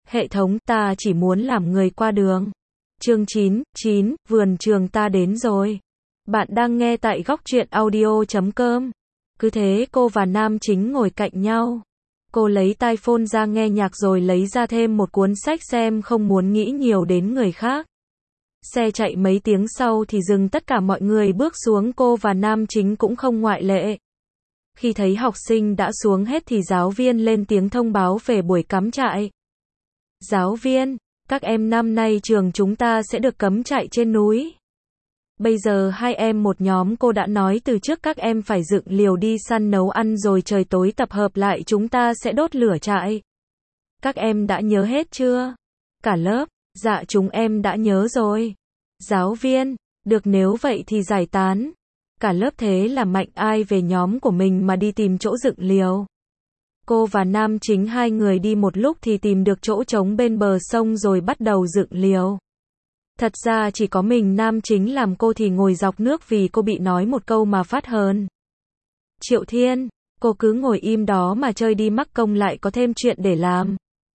Hệ thống, ta chỉ muốn làm người qua đường. Chương 9, vườn trường ta đến rồi. Bạn đang nghe tại góc truyện audio.com. Cứ thế cô và nam chính ngồi cạnh nhau. Cô lấy tai phone ra nghe nhạc rồi lấy ra thêm một cuốn sách xem, không muốn nghĩ nhiều đến người khác. Xe chạy mấy tiếng sau thì dừng, tất cả mọi người bước xuống, cô và nam chính cũng không ngoại lệ. Khi thấy học sinh đã xuống hết thì giáo viên lên tiếng thông báo về buổi cắm trại. Giáo viên, các em năm nay trường chúng ta sẽ được cắm trại trên núi. Bây giờ hai em một nhóm, cô đã nói từ trước các em phải dựng liều đi săn nấu ăn rồi trời tối tập hợp lại chúng ta sẽ đốt lửa trại. Các em đã nhớ hết chưa? Cả lớp, dạ chúng em đã nhớ rồi. Giáo viên, được, nếu vậy thì giải tán. Cả lớp thế là mạnh ai về nhóm của mình mà đi tìm chỗ dựng liều. Cô và nam chính hai người đi một lúc thì tìm được chỗ trống bên bờ sông rồi bắt đầu dựng liều. Thật ra chỉ có mình nam chính làm, cô thì ngồi dọc nước vì cô bị nói một câu mà phát hờn. Triệu Thiên, cô cứ ngồi im đó mà chơi đi, mắc công lại có thêm chuyện để làm.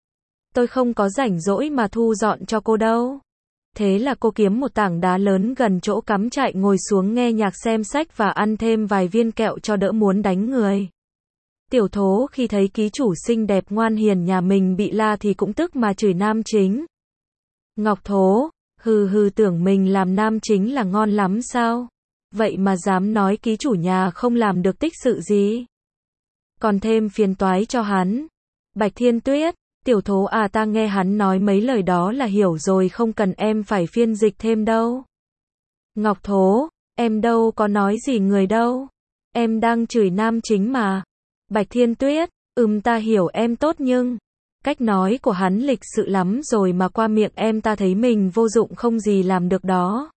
Tôi không có rảnh rỗi mà thu dọn cho cô đâu. Thế là cô kiếm một tảng đá lớn gần chỗ cắm trại ngồi xuống nghe nhạc, xem sách và ăn thêm vài viên kẹo cho đỡ muốn đánh người. Tiểu Thố khi thấy ký chủ xinh đẹp ngoan hiền nhà mình bị la thì cũng tức mà chửi nam chính. Ngọc Thố, hừ tưởng mình làm nam chính là ngon lắm sao? Vậy mà dám nói ký chủ nhà không làm được tích sự gì. Còn thêm phiền toái cho hắn. Bạch Thiên Tuyết, Tiểu Thố à, ta nghe hắn nói mấy lời đó là hiểu rồi, không cần em phải phiên dịch thêm đâu. Ngọc Thố, em đâu có nói gì người đâu. Em đang chửi nam chính mà. Bạch Thiên Tuyết, ta hiểu em tốt nhưng cách nói của hắn lịch sự lắm rồi mà qua miệng em ta thấy mình vô dụng không gì làm được đó.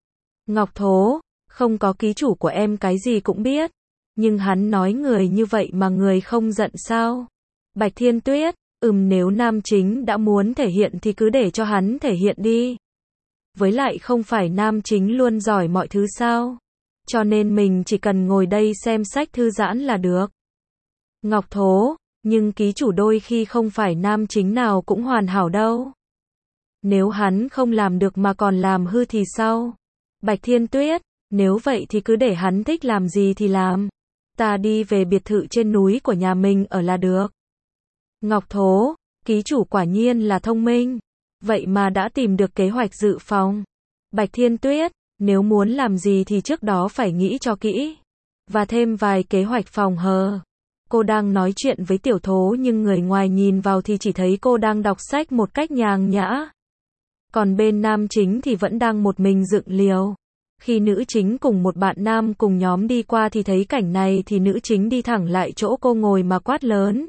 Ngọc Thố, không có, ký chủ của em cái gì cũng biết. Nhưng hắn nói người như vậy mà người không giận sao? Bạch Thiên Tuyết, nếu nam chính đã muốn thể hiện thì cứ để cho hắn thể hiện đi. Với lại không phải nam chính luôn giỏi mọi thứ sao? Cho nên mình chỉ cần ngồi đây xem sách thư giãn là được. Ngọc Thố, nhưng ký chủ đôi khi không phải nam chính nào cũng hoàn hảo đâu. Nếu hắn không làm được mà còn làm hư thì sao? Bạch Thiên Tuyết, nếu vậy thì cứ để hắn thích làm gì thì làm. Ta đi về biệt thự trên núi của nhà mình ở là được. Ngọc Thố, ký chủ quả nhiên là thông minh. Vậy mà đã tìm được kế hoạch dự phòng. Bạch Thiên Tuyết, nếu muốn làm gì thì trước đó phải nghĩ cho kỹ. Và thêm vài kế hoạch phòng hờ. Cô đang nói chuyện với Tiểu Thố nhưng người ngoài nhìn vào thì chỉ thấy cô đang đọc sách một cách nhàn nhã. Còn bên nam chính thì vẫn đang một mình dựng liều. Khi nữ chính cùng một bạn nam cùng nhóm đi qua thì thấy cảnh này thì nữ chính đi thẳng lại chỗ cô ngồi mà quát lớn.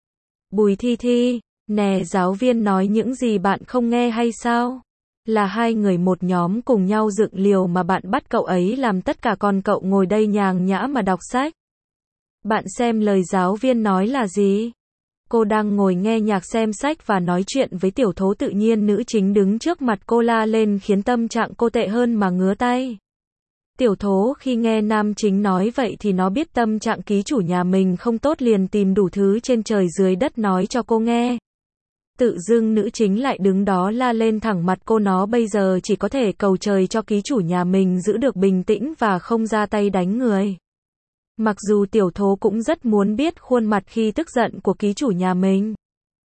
Bùi Thi Thi, nè, giáo viên nói những gì bạn không nghe hay sao? Là hai người một nhóm cùng nhau dựng liều mà bạn bắt cậu ấy làm tất cả, còn cậu ngồi đây nhàn nhã mà đọc sách. Bạn xem lời giáo viên nói là gì? Cô đang ngồi nghe nhạc xem sách và nói chuyện với Tiểu Thố, tự nhiên nữ chính đứng trước mặt cô la lên khiến tâm trạng cô tệ hơn mà ngứa tay. Tiểu Thố khi nghe nam chính nói vậy thì nó biết tâm trạng ký chủ nhà mình không tốt, liền tìm đủ thứ trên trời dưới đất nói cho cô nghe. Tự dưng nữ chính lại đứng đó la lên thẳng mặt cô, nó bây giờ chỉ có thể cầu trời cho ký chủ nhà mình giữ được bình tĩnh và không ra tay đánh người. Mặc dù Tiểu Thố cũng rất muốn biết khuôn mặt khi tức giận của ký chủ nhà mình.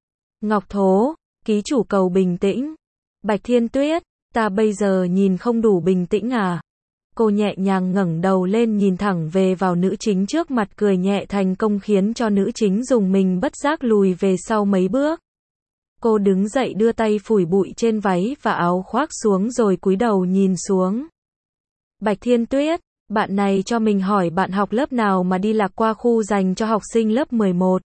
Ngọc Thố, ký chủ cầu bình tĩnh. Bạch Thiên Tuyết, ta bây giờ nhìn không đủ bình tĩnh à? Cô nhẹ nhàng ngẩng đầu lên nhìn thẳng về vào nữ chính trước mặt, cười nhẹ thành công khiến cho nữ chính dùng mình bất giác lùi về sau mấy bước. Cô đứng dậy đưa tay phủi bụi trên váy và áo khoác xuống rồi cúi đầu nhìn xuống. Bạch Thiên Tuyết, bạn này cho mình hỏi bạn học lớp nào mà đi lạc qua khu dành cho học sinh lớp 11.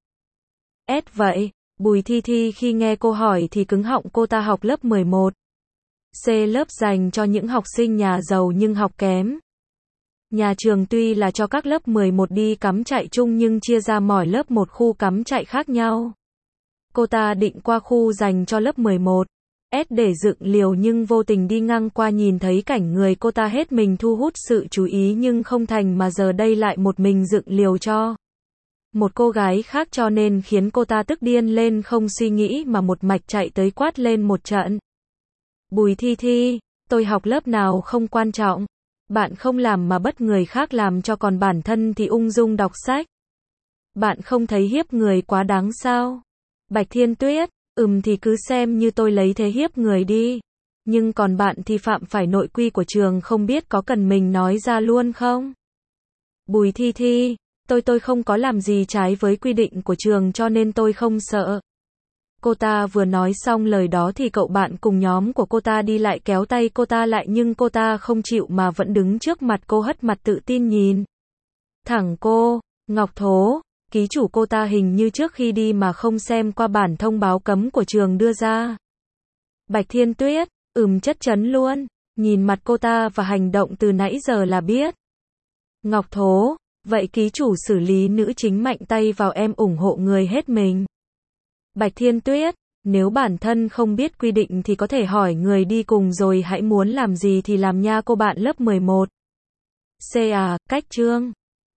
Vậy, Bùi Thi Thi khi nghe cô hỏi thì cứng họng, cô ta học lớp 11. C, lớp dành cho những học sinh nhà giàu nhưng học kém. Nhà trường tuy là cho các lớp 11 đi cắm trại chung nhưng chia ra mỗi lớp một khu cắm trại khác nhau. Cô ta định qua khu dành cho lớp 11. Để dựng liều nhưng vô tình đi ngang qua nhìn thấy cảnh người cô ta hết mình thu hút sự chú ý nhưng không thành mà giờ đây lại một mình dựng liều cho. một cô gái khác cho nên khiến cô ta tức điên lên không suy nghĩ mà một mạch chạy tới quát lên một trận. Bùi Thi Thi, tôi học lớp nào không quan trọng. Bạn không làm mà bắt người khác làm cho còn bản thân thì ung dung đọc sách. Bạn không thấy hiếp người quá đáng sao? Bạch Thiên Tuyết, thì cứ xem như tôi lấy thế hiếp người đi. Nhưng còn bạn thì phạm phải nội quy của trường không biết có cần mình nói ra luôn không? Bùi Thi Thi, tôi không có làm gì trái với quy định của trường cho nên tôi không sợ. Cô ta vừa nói xong lời đó thì cậu bạn cùng nhóm của cô ta đi lại kéo tay cô ta lại nhưng cô ta không chịu mà vẫn đứng trước mặt cô hất mặt tự tin nhìn thẳng cô. Ngọc Thố, ký chủ cô ta hình như trước khi đi mà không xem qua bản thông báo cấm của trường đưa ra. Bạch Thiên Tuyết, chất chấn luôn, nhìn mặt cô ta và hành động từ nãy giờ là biết. Ngọc Thố, vậy ký chủ xử lý nữ chính mạnh tay vào em ủng hộ người hết mình. Bạch Thiên Tuyết, nếu bản thân không biết quy định thì có thể hỏi người đi cùng rồi hãy muốn làm gì thì làm nha cô bạn lớp 11. C à, cách chương.